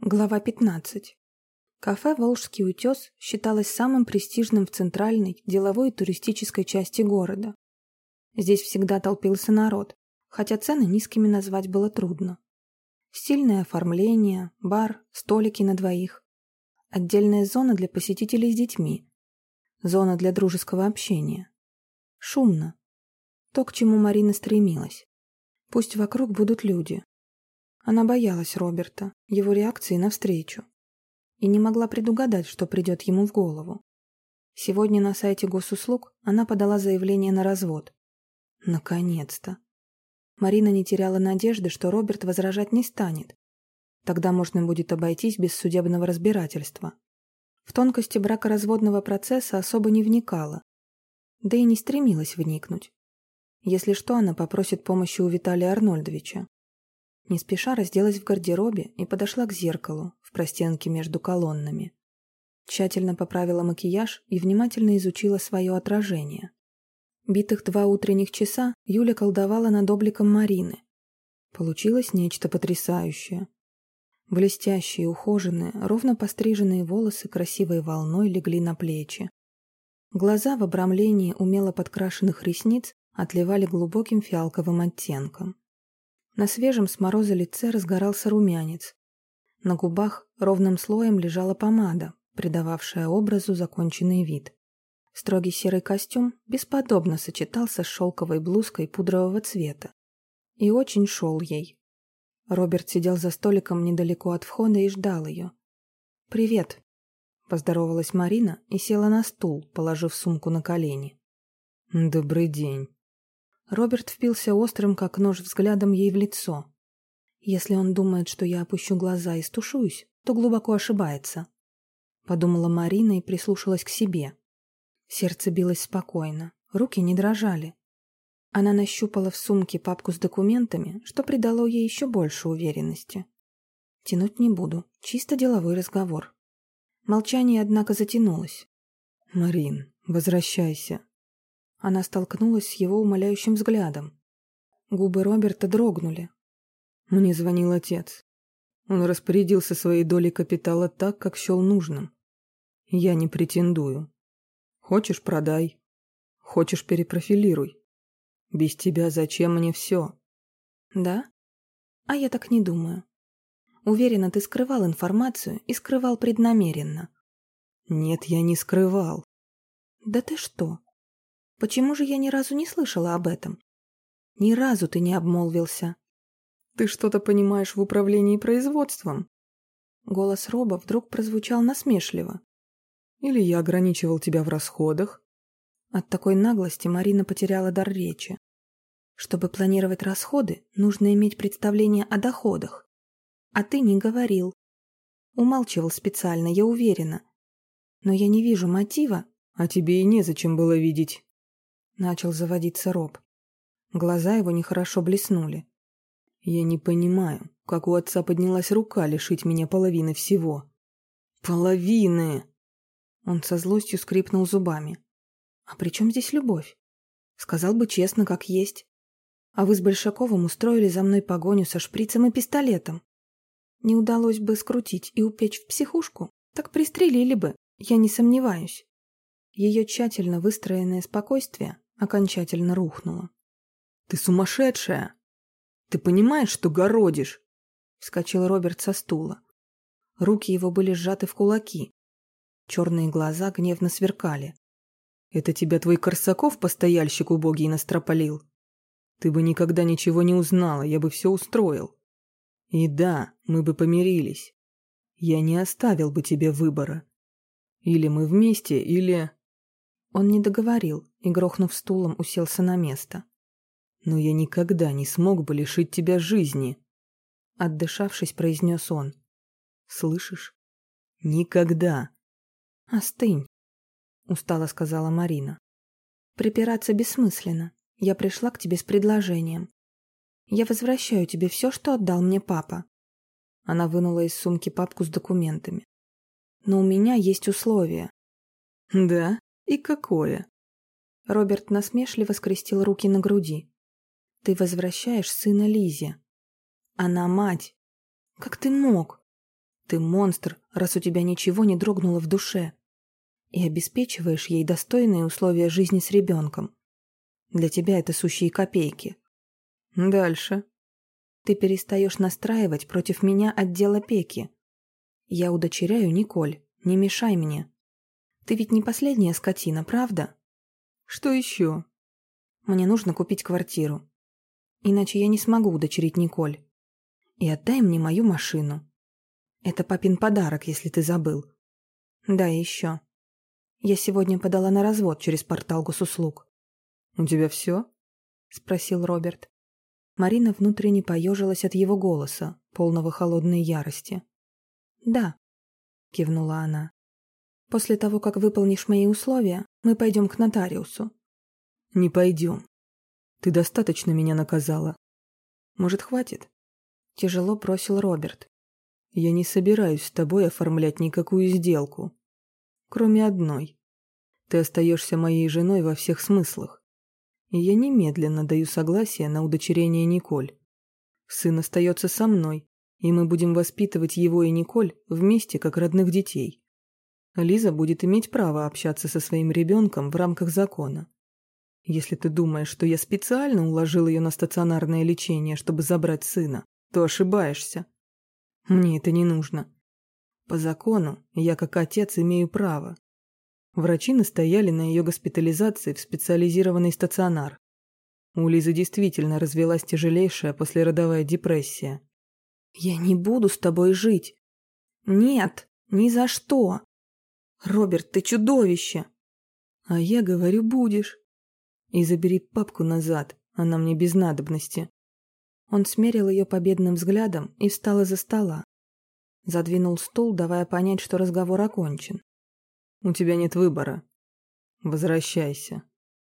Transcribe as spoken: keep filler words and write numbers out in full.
Глава пятнадцать. Кафе «Волжский утес» считалось самым престижным в центральной, деловой и туристической части города. Здесь всегда толпился народ, хотя цены низкими назвать было трудно. Стильное оформление, бар, столики на двоих. Отдельная зона для посетителей с детьми. Зона для дружеского общения. Шумно. То, к чему Марина стремилась. Пусть вокруг будут люди. Она боялась Роберта, его реакции навстречу, и не могла предугадать, что придет ему в голову. Сегодня на сайте госуслуг она подала заявление на развод. Наконец-то! Марина не теряла надежды, что Роберт возражать не станет. Тогда можно будет обойтись без судебного разбирательства. В тонкости бракоразводного процесса особо не вникала, да и не стремилась вникнуть. Если что, она попросит помощи у Виталия Арнольдовича. Не спеша разделась в гардеробе и подошла к зеркалу в простенке между колоннами. Тщательно поправила макияж и внимательно изучила свое отражение. Битых два утренних часа Юля колдовала над обликом Марины. Получилось нечто потрясающее. Блестящие, ухоженные, ровно постриженные волосы красивой волной легли на плечи. Глаза в обрамлении умело подкрашенных ресниц отливали глубоким фиалковым оттенком. На свежем с мороза лице разгорался румянец. На губах ровным слоем лежала помада, придававшая образу законченный вид. Строгий серый костюм бесподобно сочетался с шелковой блузкой пудрового цвета. И очень шел ей. Роберт сидел за столиком недалеко от входа и ждал ее. «Привет», — поздоровалась Марина и села на стул, положив сумку на колени. «Добрый день». Роберт впился острым, как нож, взглядом ей в лицо. «Если он думает, что я опущу глаза и стушуюсь, то глубоко ошибается», — подумала Марина и прислушалась к себе. Сердце билось спокойно, руки не дрожали. Она нащупала в сумке папку с документами, что придало ей еще больше уверенности. Тянуть не буду, чисто деловой разговор. Молчание, однако, затянулось. «Марин, возвращайся». Она столкнулась с его умоляющим взглядом. Губы Роберта дрогнули. «Мне звонил отец. Он распорядился своей долей капитала так, как счел нужным. Я не претендую. Хочешь — продай. Хочешь — перепрофилируй. Без тебя зачем мне все?» «Да? А я так не думаю. Уверена, ты скрывал информацию и скрывал преднамеренно». «Нет, я не скрывал». «Да ты что? Почему же я ни разу не слышала об этом? Ни разу ты не обмолвился». «Ты что-то понимаешь в управлении производством?» Голос Роба вдруг прозвучал насмешливо. «Или я ограничивал тебя в расходах?» От такой наглости Марина потеряла дар речи. Чтобы планировать расходы, нужно иметь представление о доходах. А ты не говорил. Умалчивал специально, я уверена. Но я не вижу мотива. «А тебе и незачем было видеть», — начал заводиться Роб. Глаза его нехорошо блеснули. «Я не понимаю, как у отца поднялась рука лишить меня половины всего». «Половины!» Он со злостью скрипнул зубами. «А при чем здесь любовь? Сказал бы честно, как есть. А вы с Большаковым устроили за мной погоню со шприцем и пистолетом. Не удалось бы скрутить и упечь в психушку, так пристрелили бы, я не сомневаюсь». Ее тщательно выстроенное спокойствие окончательно рухнуло. «Ты сумасшедшая! Ты понимаешь, что городишь?» Вскочил Роберт со стула. Руки его были сжаты в кулаки. Черные глаза гневно сверкали. «Это тебя твой Корсаков, постояльщик убогий, настропалил? Ты бы никогда ничего не узнала, я бы все устроил. И да, мы бы помирились. Я не оставил бы тебе выбора. Или мы вместе, или...» Он не договорил и, грохнув стулом, уселся на место. «Но я никогда не смог бы лишить тебя жизни», — отдышавшись, произнес он. «Слышишь? Никогда». «Остынь», — устало сказала Марина. «Припираться бессмысленно. Я пришла к тебе с предложением. Я возвращаю тебе все, что отдал мне папа». Она вынула из сумки папку с документами. «Но у меня есть условия». «Да? И какое?» Роберт насмешливо скрестил руки на груди. «Ты возвращаешь сына Лизе. Она мать. Как ты мог? Ты монстр, раз у тебя ничего не дрогнуло в душе. И обеспечиваешь ей достойные условия жизни с ребенком. Для тебя это сущие копейки. Дальше. Ты перестаешь настраивать против меня отдел опеки. Я удочеряю Николь, не мешай мне. Ты ведь не последняя скотина, правда? Что еще? Мне нужно купить квартиру. Иначе я не смогу удочерить Николь. И отдай мне мою машину. Это папин подарок, если ты забыл. Да, и еще. Я сегодня подала на развод через портал госуслуг. «У тебя все?» — спросил Роберт. Марина внутренне поежилась от его голоса, полного холодной ярости. «Да», — кивнула она. «После того, как выполнишь мои условия, мы пойдем к нотариусу». «Не пойдем. Ты достаточно меня наказала. Может, хватит?» Тяжело бросил Роберт. «Я не собираюсь с тобой оформлять никакую сделку. Кроме одной. Ты остаешься моей женой во всех смыслах. И я немедленно даю согласие на удочерение Николь. Сын остается со мной, и мы будем воспитывать его и Николь вместе, как родных детей. Лиза будет иметь право общаться со своим ребенком в рамках закона. Если ты думаешь, что я специально уложил ее на стационарное лечение, чтобы забрать сына, то ошибаешься. Мне это не нужно. По закону я, как отец, имею право. Врачи настояли на ее госпитализации в специализированный стационар. У Лизы действительно развилась тяжелейшая послеродовая депрессия. «Я не буду с тобой жить. Нет, ни за что. Роберт, ты чудовище!» «А я говорю, будешь. И забери папку назад, она мне без надобности». Он смерил ее победным взглядом и встал из-за стола. Задвинул стул, давая понять, что разговор окончен. «У тебя нет выбора. Возвращайся».